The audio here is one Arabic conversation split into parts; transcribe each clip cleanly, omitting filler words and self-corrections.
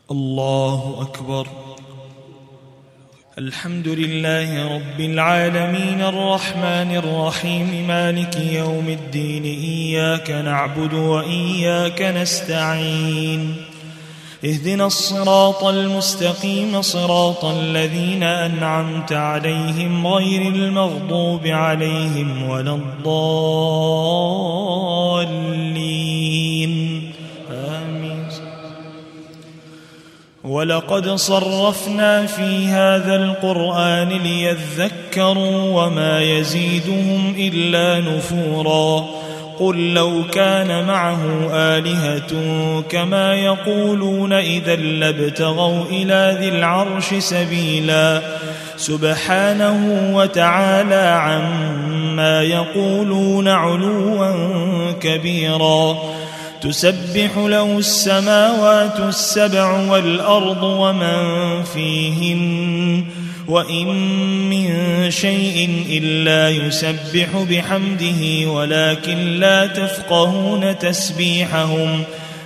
الله أكبر. الحمد لله رب العالمين الرحمن الرحيم مالك يوم الدين إياك نعبد وإياك نستعين اهدنا الصراط المستقيم صراط الذين أنعمت عليهم غير المغضوب عليهم ولا الضالين آمين. ولقد صرفنا في هذا القرآن ليذكروا وما يزيدهم إلا نفورا. قل لو كان معه آلهة كما يقولون إذا لابتغوا إلى ذي العرش سبيلا سبحانه وتعالى عما يقولون علوا كبيرا. تسبح له السماوات السبع والأرض ومن فيهن وإن من شيء إلا يسبح بحمده ولكن لا تفقهون تسبيحهم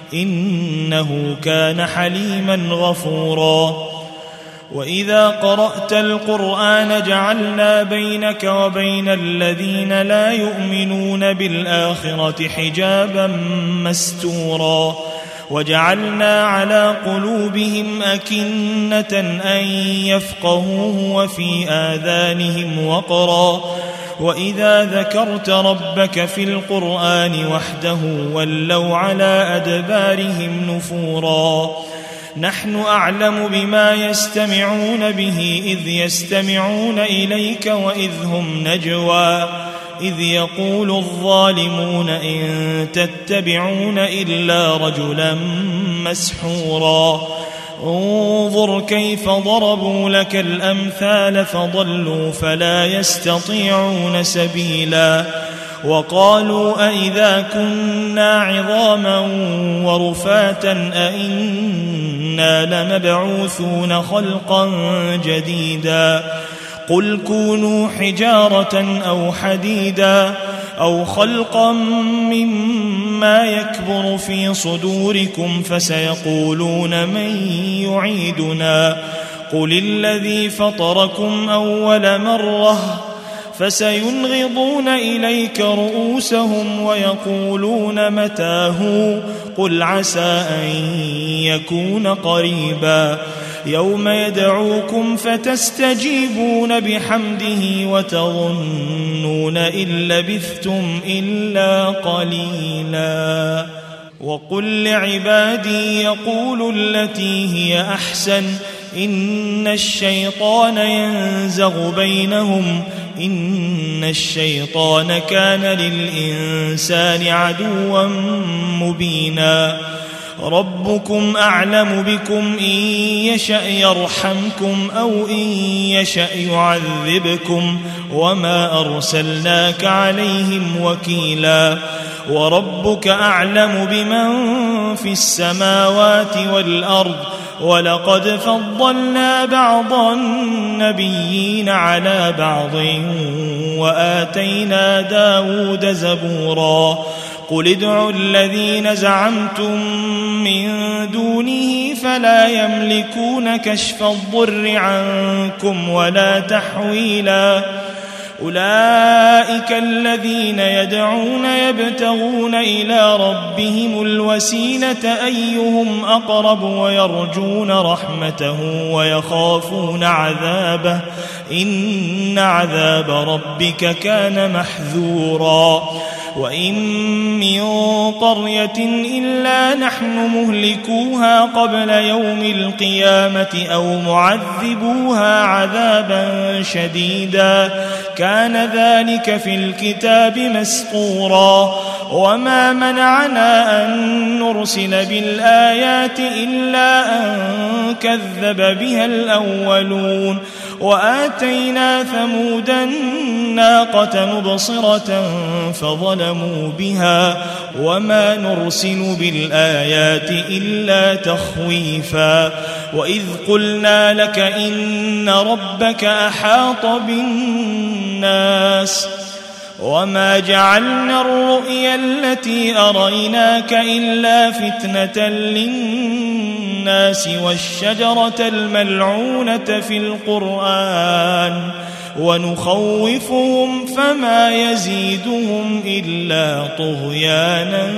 إنه كان حليما غفورا. وإذا قرأت القرآن جعلنا بينك وبين الذين لا يؤمنون بالآخرة حجابا مستورا وجعلنا على قلوبهم أكنة أن يفقهوه وفي آذانهم وقرا وإذا ذكرت ربك في القرآن وحده ولوا على أدبارهم نفورا. نحن أعلم بما يستمعون به إذ يستمعون إليك وإذ هم نجوى إذ يقول الظالمون إن تتبعون إلا رجلا مسحورا. انظر كيف ضربوا لك الأمثال فضلوا فلا يستطيعون سبيلا. وقالوا أئذا كنا عظاما ورفاتا أئنا لمبعوثون خلقا جديدا. قل كونوا حجارة أو حديدا أو خلقا مما يكبر في صدوركم فسيقولون من يعيدنا قل الذي فطركم أول مرة فسينغضون إليك رؤوسهم ويقولون متاه قل عسى أن يكون قريبا. يوم يدعوكم فتستجيبون بحمده وتظنون إن لبثتم إلا قليلا. وقل لعبادي يقولوا التي هي أحسن إن الشيطان ينزغ بينهم إن الشيطان كان للإنسان عدوا مبينا. ربكم أعلم بكم إن يشأ يرحمكم أو إن يشأ يعذبكم وما أرسلناك عليهم وكيلا. وربك أعلم بمن في السماوات والأرض ولقد فضلنا بعض النبيين على بعض وآتينا داود زبورا. قل ادعوا الذين زعمتم من دونه فلا يملكون كشف الضر عنكم ولا تحويلا. أولئك الذين يدعون يبتغون إلى ربهم الوسيلة أيهم أقرب ويرجون رحمته ويخافون عذابه إن عذاب ربك كان محذورا. وإن من قرية إلا نحن مهلكوها قبل يوم القيامة أو معذبوها عذابا شديدا كان ذلك في الكتاب مسطورا. وما منعنا أن نرسل بالآيات إلا أن كذب بها الأولون. وآتينا ثمود الناقة مبصرة فظلموا بها وما نرسل بالآيات إلا تخويفا. وإذ قلنا لك إن ربك أحاط بالناس وما جعلنا الرؤيا التي أريناك إلا فتنة للناس الناس والشجرة الملعونة في القرآن ونخوفهم فما يزيدهم إلا طغيانا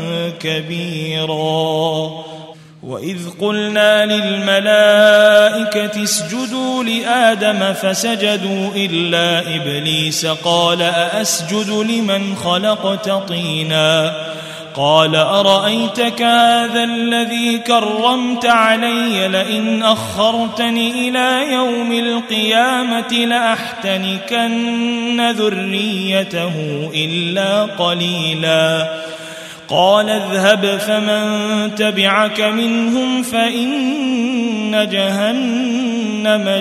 كبيرا. وإذ قلنا للملائكة اسجدوا لآدم فسجدوا إلا إبليس قال أأسجد لمن خلقت طينا قال أرأيتك هذا الذي كرمت علي لئن أخرتني إلى يوم القيامة لأحتنكن ذريته إلا قليلا قال اذهب فمن تبعك منهم فإن جهنم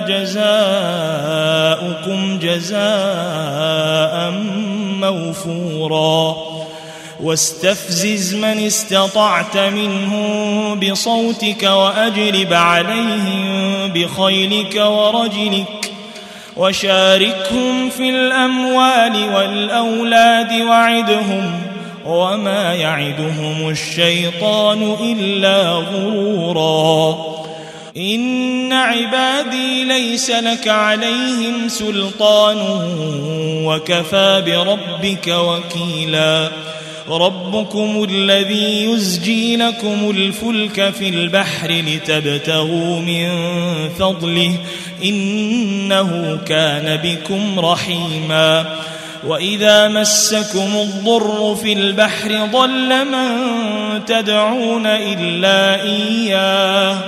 جزاؤكم جزاء موفورا واستفزز من استطعت منهم بصوتك وأجلب عليهم بخيلك ورجلك وشاركهم في الأموال والأولاد وعدهم وما يعدهم الشيطان إلا غرورا إن عبادي ليس لك عليهم سلطان وكفى بربك وكيلا ربكم الذي يزجي لكم الفلك في البحر لتبتغوا من فضله إنه كان بكم رحيما وإذا مسكم الضر في البحر ضل من تدعون إلا إياه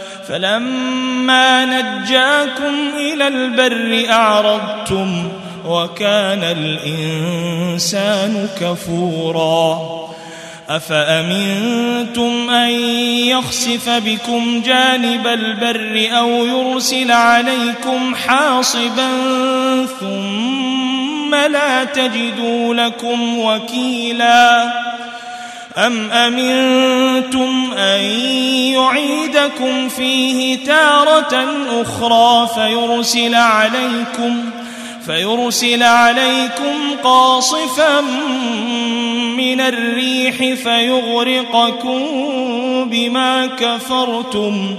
فلما نجاكم إلى البر أعرضتم وكان الإنسان كفورا أفأمنتم أن يخسف بكم جانب البر أو يرسل عليكم حاصبا ثم لا تجدوا لكم وكيلا أم أمنتم أن يعيدكم فيه تارة أخرى فيرسل عليكم قاصفا من الريح فيغرقكم بما كفرتم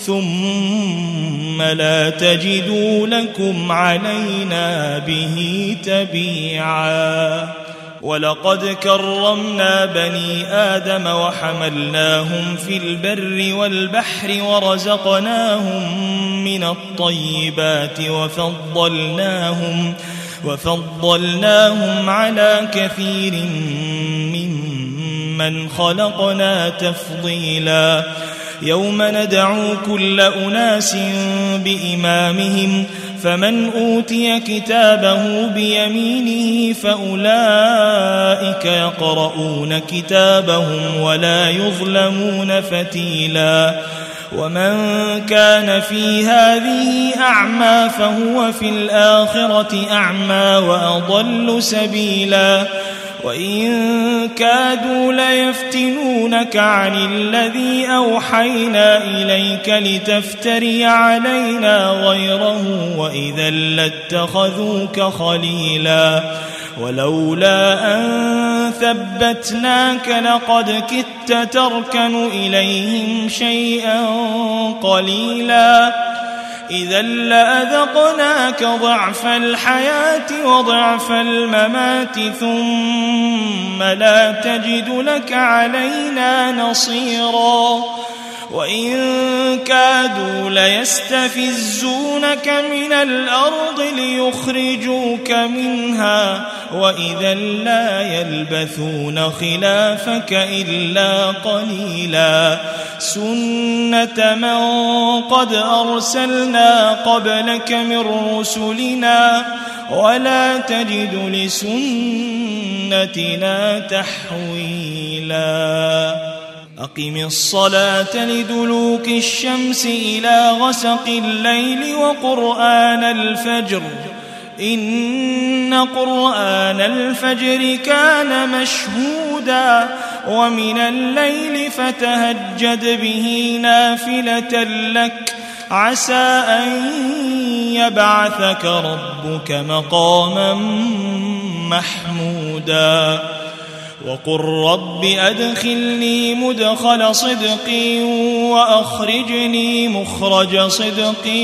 ثم لا تجدوا لكم علينا به تبيعا ولقد كرمنا بني آدم وحملناهم في البر والبحر ورزقناهم من الطيبات وفضلناهم على كثير ممن خلقنا تفضيلا يوم ندعو كل أناس بإمامهم فمن أوتي كتابه بيمينه فأولئك يقرؤون كتابهم ولا يظلمون فتيلا ومن كان في هذه أعمى فهو في الآخرة أعمى وأضل سبيلا وإن كادوا ليفتنونك عن الذي أوحينا إليك لتفتري علينا غيره وإذا لاتخذوك خليلا ولولا أن ثبتناك لقد كدت تركن إليهم شيئا قليلا إذا لأذقناك ضعف الحياة وضعف الممات ثم لا تجد لك علينا نصيرا وإن كادوا ليستفزونك من الأرض ليخرجوك منها وإذا لا يلبثون خلافك إلا قليلا سنة من قد أرسلنا قبلك من رسلنا ولا تجد لسنتنا تحويلا أقم الصلاة لدلوك الشمس إلى غسق الليل وقرآن الفجر إن قرآن الفجر كان مشهودا ومن الليل فتهجد به نافلة لك عسى أن يبعثك ربك مقاما محمودا وقل رب أدخلني مدخل صدق وأخرجني مخرج صدق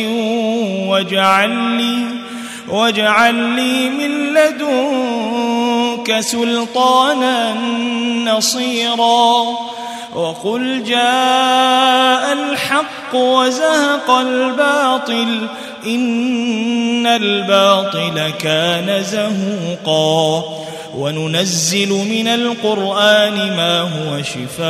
واجعل لي من لدنك سلطانا نصيرا وقل جاء الحق وزهق الباطل إن الباطل كان زهوقا وننزل من القرآن ما هو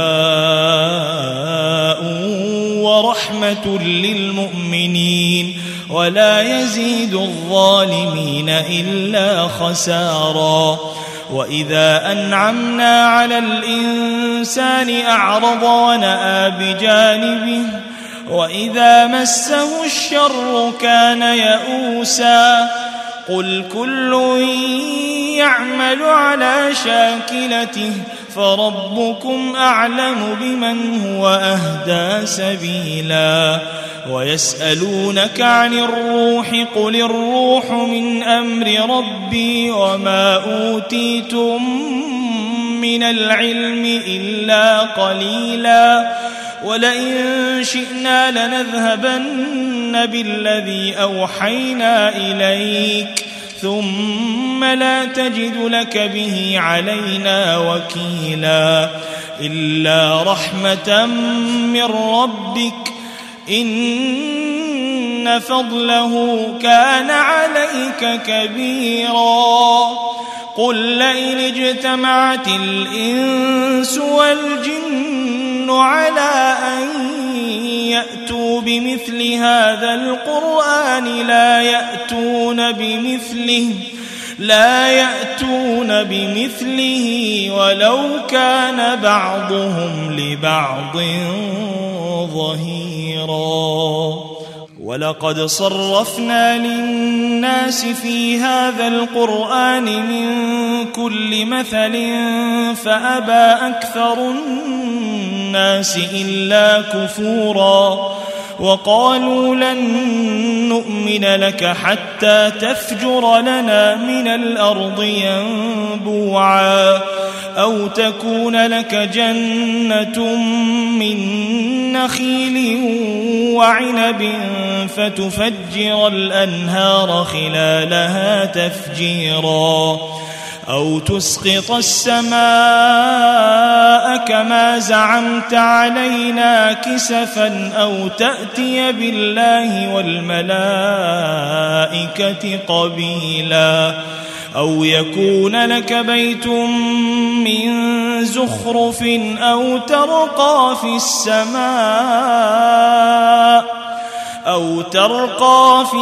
شفاء ورحمة للمؤمنين ولا يزيد الظالمين إلا خسارا وإذا أنعمنا على الإنسان أعرض ونأى بجانبه وإذا مسه الشر كان يئوسا قل كل يعمل على شاكلته فربكم أعلم بمن هو أهدى سبيلا ويسألونك عن الروح قل الروح من أمر ربي وما أوتيتم من العلم إلا قليلا ولئن شئنا لنذهبن بالذي أوحينا إليك ثم لا تجد لك به علينا وكيلا إلا رحمة من ربك إن فضله كان عليك كبيرا قل لئن اجتمعت الإنس والجن على أن يأتوا بمثل هذا القرآن لا يأتون بمثله ولو كان بعضهم لبعض ظهيرا ولقد صرفنا للناس في هذا القرآن من كل مثل فأبى أكثر الناس إلا كفورا وقالوا لن نؤمن لك حتى تفجر لنا من الأرض ينبوعا أو تكون لك جنة من نخيل وعنب فتفجر الأنهار خلالها تفجيرا أو تسقط السماء كما زعمت علينا كسفا أو تأتي بالله والملائكة قبيلا أو يكون لك بيت من زخرف أو ترقى في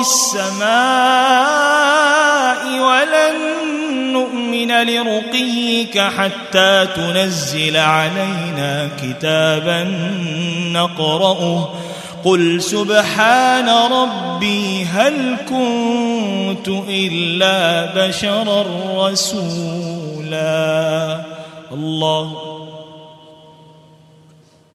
السماء ولن نؤمن لرقيك حتى تنزل علينا كتابا نقرأه قل سبحان ربي هل كنت إلا بشرا رسولا الله